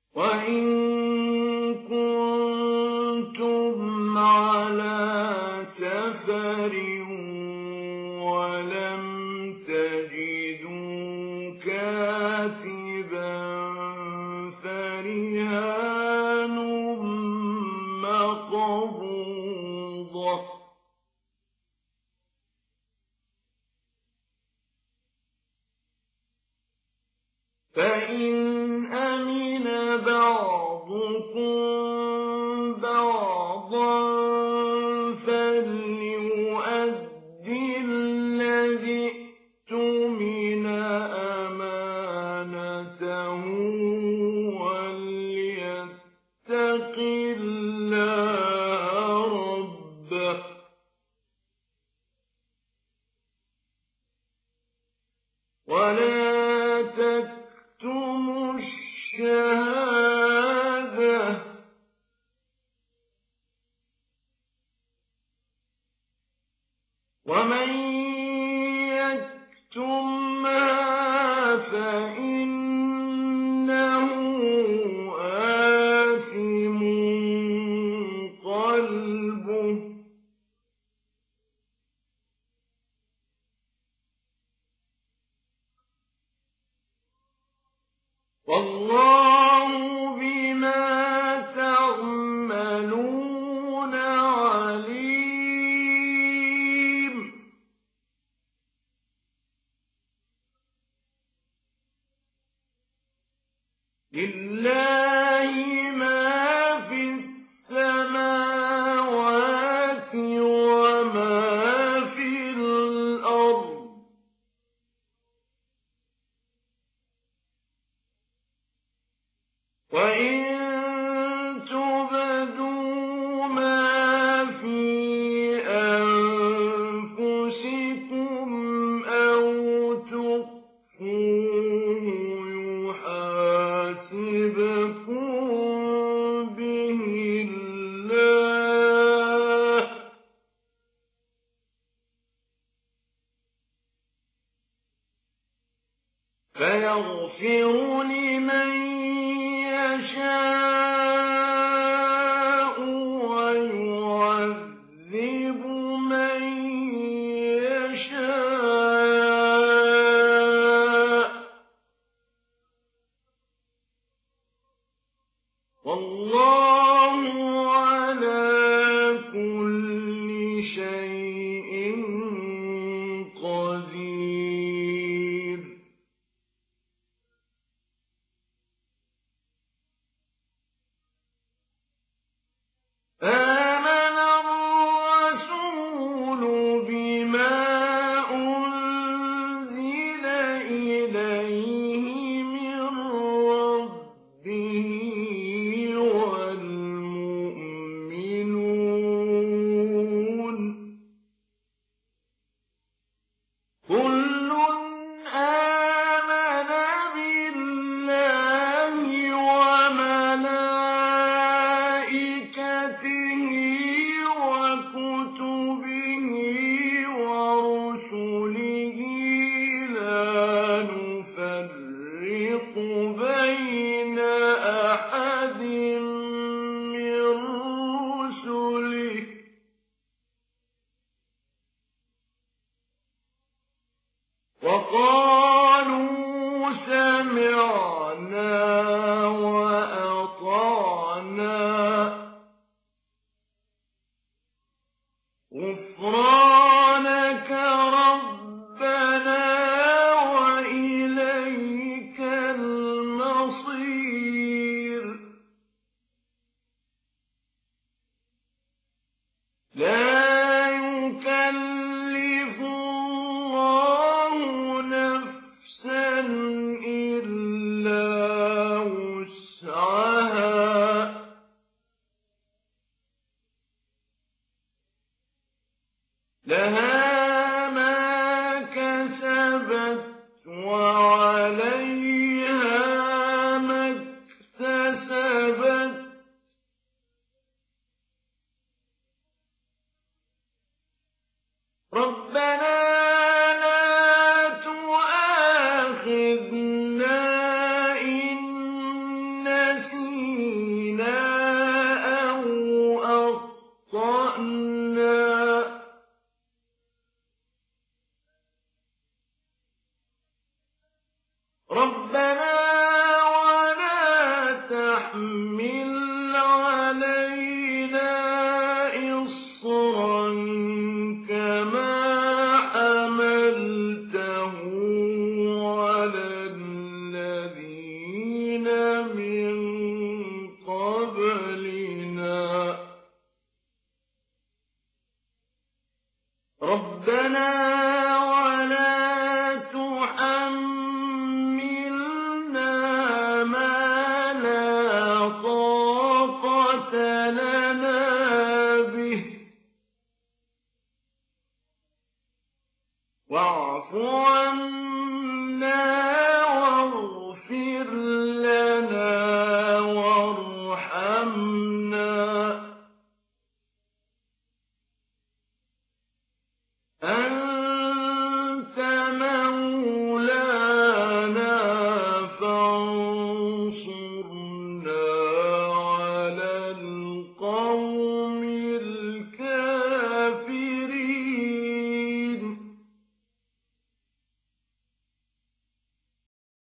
وإن كنتم على سفر ولم تجدوا كاتبا فرهان مقبوضة فإن أمن بعضكم بعضا فليؤد الذي اؤتمن أمانته وليتق الله ربه ولا تكتموا الشهادة ومن يكتمها فإنه آثم قلبه والله بما تعملون عليم لله ما في السماوات وما في الأرض وإن تبدوا ما في أنفسكم أو تخفوه يحاسبكم به الله فيغفر لمن يشاء ويعذب من يشاء والله على كل شيء قدير آمن الرسول بما أنزل إليه من ربه والمؤمنون كل آمن بالله وملائكته وكتبه ورسله لا نفرق بين أحد من رسله وقالوا سمعنا وأطعنا غفرانك ربنا وإليك المصير تحمل علينا إصرا كما حملته على الذين من قبلنا ربنا ولا تحملنا ما لا طاقة لنا به واعف